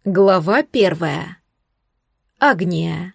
Глава 1. Агния.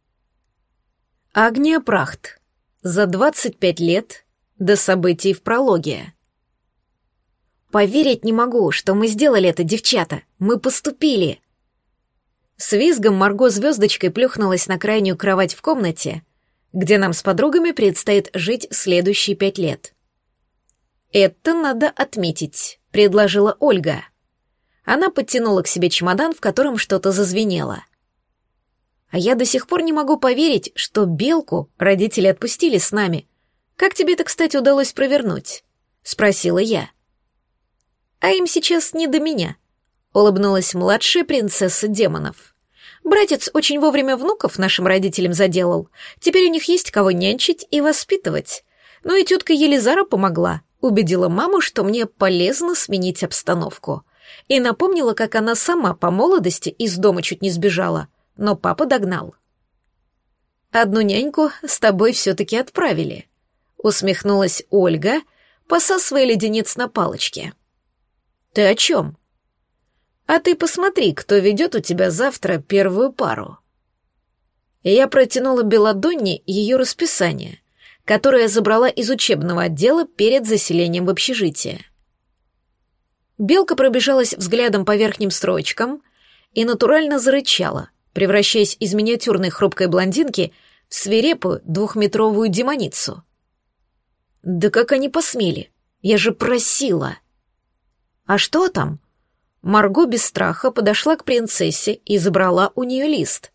Агния Прахт. За 25 лет до событий в прологе. «Поверить не могу, что мы сделали это, девчата. Мы поступили!» С визгом Марго звездочкой плюхнулась на крайнюю кровать в комнате, где нам с подругами предстоит жить следующие 5 лет. «Это надо отметить», — предложила Ольга. Она подтянула к себе чемодан, в котором что-то зазвенело. «А я до сих пор не могу поверить, что Белку родители отпустили с нами. Как тебе это, кстати, удалось провернуть?» — спросила я. «А им сейчас не до меня», — улыбнулась младшая принцесса демонов. «Братец очень вовремя внуков нашим родителям заделал. Теперь у них есть кого нянчить и воспитывать. Ну и тетка Елизара помогла, убедила маму, что мне полезно сменить обстановку. И напомнила, как она сама по молодости из дома чуть не сбежала, но папа догнал. «Одну няньку с тобой все-таки отправили», — усмехнулась Ольга, посасывая леденец на палочке. «Ты о чем?» «А ты посмотри, кто ведет у тебя завтра первую пару». Я протянула Беладонне ее расписание, которое забрала из учебного отдела перед заселением в общежитие. Белка пробежалась взглядом по верхним строчкам и натурально зарычала, превращаясь из миниатюрной хрупкой блондинки в свирепую двухметровую демоницу. «Да как они посмели? Я же просила!» «А что там?» Марго без страха подошла к принцессе и забрала у нее лист.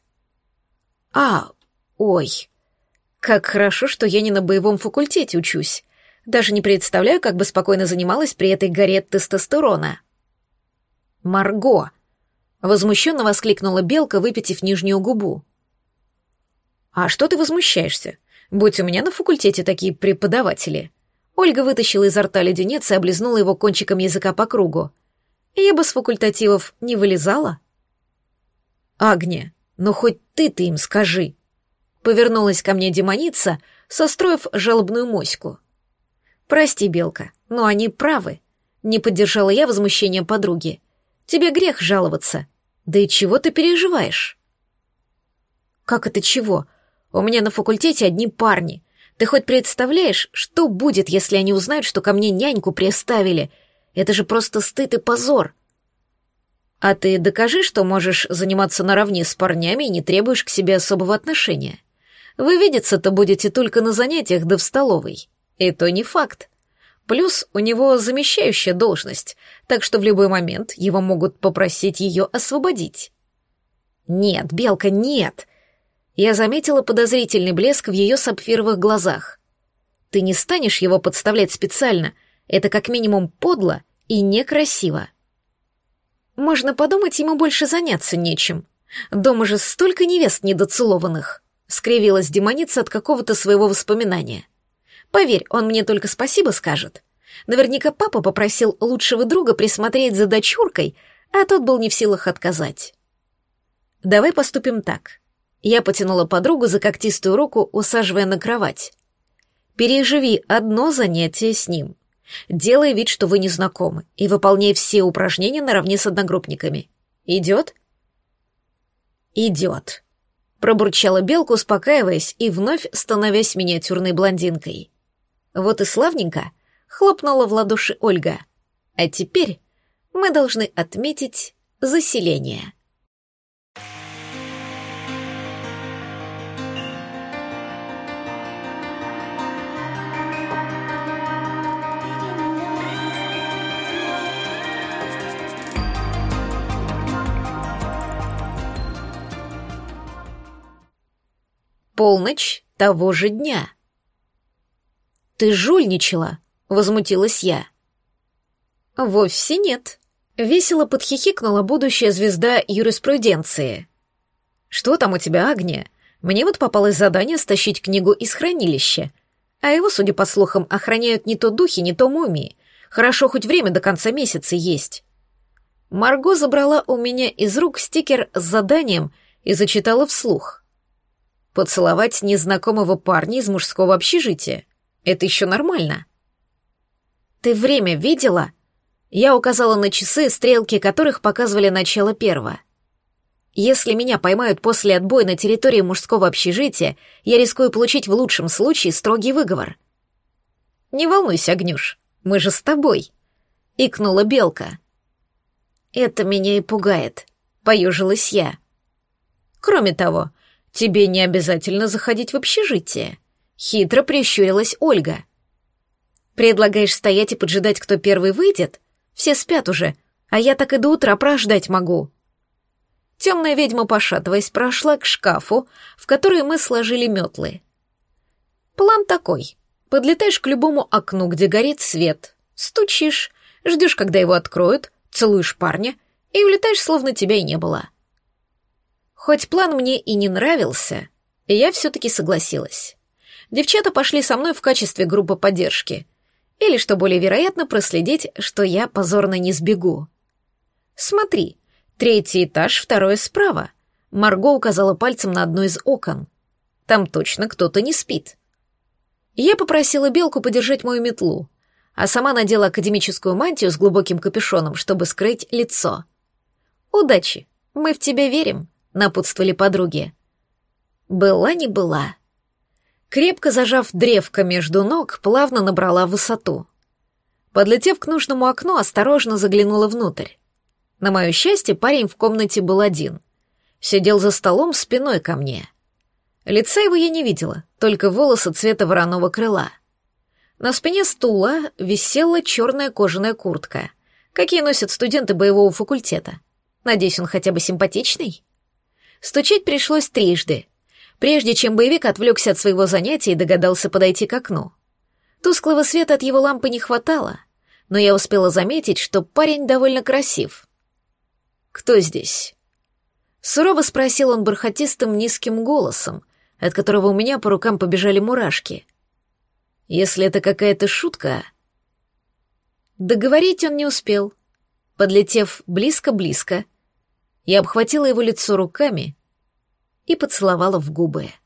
Ой, как хорошо, что я не на боевом факультете учусь. Даже не представляю, как бы спокойно занималась при этой горе тестостерона. «Марго!» — возмущенно воскликнула Белка, выпятив нижнюю губу. «А что ты возмущаешься? Будь у меня на факультете такие преподаватели». Ольга вытащила изо рта леденец и облизнула его кончиком языка по кругу. «Я бы с факультативов не вылезала». «Агния, ну хоть ты-то им скажи!» — повернулась ко мне демоница, состроив жалобную моську. «Прости, Белка, но они правы», — не поддержала я возмущения подруги. «Тебе грех жаловаться. Да и чего ты переживаешь?» «Как это чего? У меня на факультете одни парни. Ты хоть представляешь, что будет, если они узнают, что ко мне няньку приставили? Это же просто стыд и позор». «А ты докажи, что можешь заниматься наравне с парнями и не требуешь к себе особого отношения. Вы видеться-то будете только на занятиях да в столовой. И то не факт. Плюс у него замещающая должность, так что в любой момент его могут попросить ее освободить». «Нет, Белка, нет!» Я заметила подозрительный блеск в ее сапфировых глазах. «Ты не станешь его подставлять специально. Это как минимум подло и некрасиво. Можно подумать, ему больше заняться нечем. Дома же столько невест недоцелованных», — скривилась демоница от какого-то своего воспоминания. «Поверь, он мне только спасибо скажет. Наверняка папа попросил лучшего друга присмотреть за дочуркой, а тот был не в силах отказать». «Давай поступим так». Я потянула подругу за когтистую руку, усаживая на кровать. «Переживи одно занятие с ним. Делай вид, что вы не знакомы, и выполняй все упражнения наравне с одногруппниками. Идет?» «Идет», — пробурчала Белка, успокаиваясь и вновь становясь миниатюрной блондинкой. «Вот и славненько», — хлопнула в ладоши Ольга. «А теперь мы должны отметить заселение». Полночь того же дня. «Ты жульничала?» — возмутилась я. «Вовсе нет», — весело подхихикнула будущая звезда юриспруденции. «Что там у тебя, Агния? Мне вот попалось задание стащить книгу из хранилища, а его, судя по слухам, охраняют не то духи, не то мумии. Хорошо, хоть время до конца месяца есть». Марго забрала у меня из рук стикер с заданием и зачитала вслух. «Поцеловать незнакомого парня из мужского общежития. Это еще нормально». «Ты время видела?» Я указала на часы, стрелки которых показывали начало 1. Если меня поймают после отбоя на территории мужского общежития, я рискую получить в лучшем случае строгий выговор. «Не волнуйся, Огнюш, мы же с тобой», — икнула Белка. «Это меня и пугает», — поюжилась я. «Кроме того, тебе не обязательно заходить в общежитие», — хитро прищурилась Ольга. «Предлагаешь стоять и поджидать, кто первый выйдет? Все спят уже, а я так и до утра прождать могу». Темная ведьма, пошатываясь, прошла к шкафу, в который мы сложили метлы. План такой. Подлетаешь к любому окну, где горит свет, стучишь, ждешь, когда его откроют, целуешь парня и улетаешь, словно тебя и не было. Хоть план мне и не нравился, я все-таки согласилась. Девчата пошли со мной в качестве группы поддержки. Или, что более вероятно, проследить, что я позорно не сбегу. «Смотри, 3-й этаж, 2-е справа». Марго указала пальцем на одно из окон. «Там точно кто-то не спит». Я попросила Белку подержать мою метлу, а сама надела академическую мантию с глубоким капюшоном, чтобы скрыть лицо. «Удачи, мы в тебя верим», — напутствовали подруги. Была не была. Крепко зажав древко между ног, плавно набрала высоту. Подлетев к нужному окну, осторожно заглянула внутрь. На мое счастье, парень в комнате был один. Сидел за столом спиной ко мне. Лица его я не видела, только волосы цвета вороного крыла. На спине стула висела черная кожаная куртка, какие носят студенты боевого факультета. Надеюсь, он хотя бы симпатичный? Стучать пришлось трижды, прежде чем боевик отвлекся от своего занятия и догадался подойти к окну. Тусклого света от его лампы не хватало, но я успела заметить, что парень довольно красив. «Кто здесь?» Сурово спросил он бархатистым низким голосом, от которого у меня по рукам побежали мурашки. «Если это какая-то шутка...» Договорить он не успел. Подлетев близко-близко, я обхватила его лицо руками и поцеловала в губы.